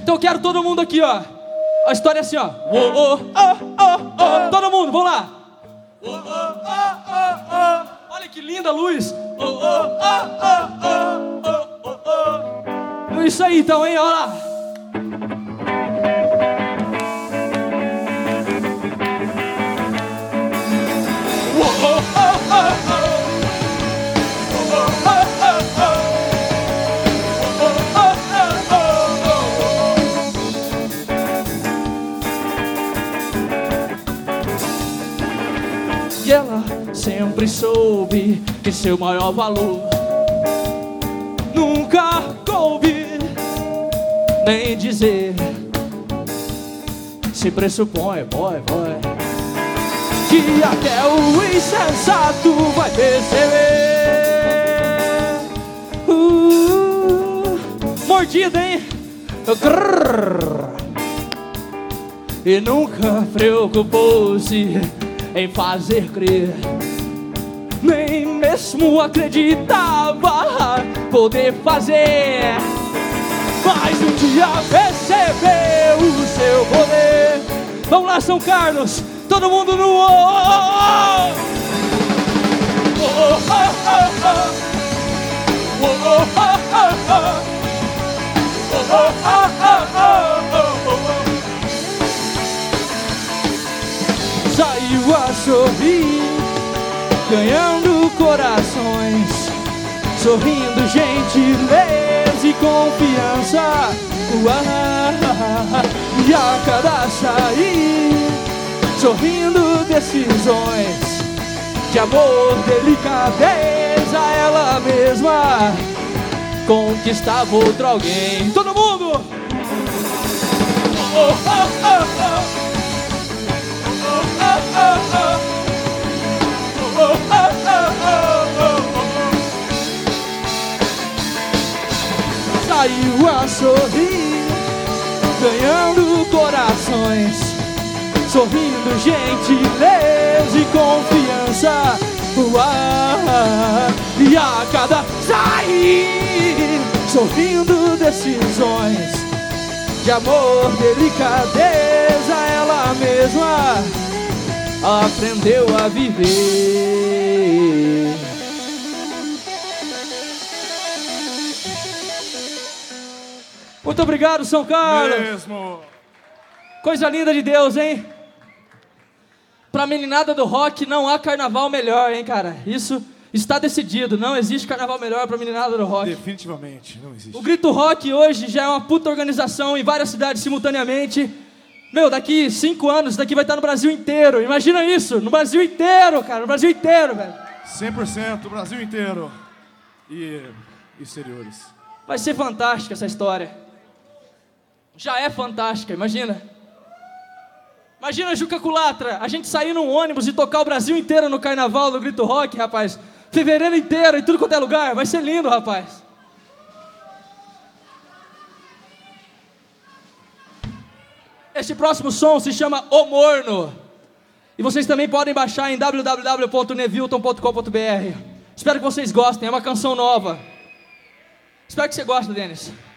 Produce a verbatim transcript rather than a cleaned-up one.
Então eu quero todo mundo aqui, ó. A história é assim, ó. Oh, oh, oh, oh, oh. Todo mundo, vamos lá. Oh, oh, oh, oh, oh. Olha que linda a luz. Oh, oh, oh, oh, oh, oh, oh. Isso aí então, hein, olha lá. Oh, oh, oh, oh, oh. E ela sempre soube que seu maior valor nunca coube nem dizer. Se pressupõe, boy, boy, que até o insensato vai perceber. uh, Mordida, hein? Grrr. E nunca preocupou-se em fazer crer, nem mesmo acreditava poder fazer. Mas um dia percebeu o seu poder. Vamos lá, São Carlos, todo mundo no oh, oh, oh, oh, oh, oh, oh. Saiu a sorrir, ganhando corações, sorrindo, gentileza e confiança. Uau, e a cada sair, sorrindo, decisões de amor, delicadeza, ela mesma conquistava outro alguém. Todo mundo! Oh, oh, oh, oh. Saiu a sorrir, ganhando corações, sorrindo, gentileza e confiança. Uau, e a cada sair, sorrindo, decisões de amor, delicadeza, ela mesma aprendeu a viver. Muito obrigado, São Carlos. Mesmo. Coisa linda de Deus, hein? Pra meninada do rock não há carnaval melhor, hein, cara? Isso está decidido. Não existe carnaval melhor pra meninada do rock. Definitivamente, não existe. O Grito Rock hoje já é uma puta organização em várias cidades simultaneamente. Meu, daqui cinco anos, daqui vai estar no Brasil inteiro. Imagina isso, no Brasil inteiro, cara, no Brasil inteiro, velho. cem por cento, Brasil inteiro. E exteriores. Vai ser fantástica essa história. Já é fantástica, imagina. Imagina, Juca Culatra, a gente sair num ônibus e tocar o Brasil inteiro no carnaval do Grito Rock, rapaz. Fevereiro inteiro, em tudo quanto é lugar. Vai ser lindo, rapaz. Este próximo som se chama O Morno. E vocês também podem baixar em w w w ponto nevilton ponto com ponto b r. Espero que vocês gostem, é uma canção nova. Espero que você goste, Denis.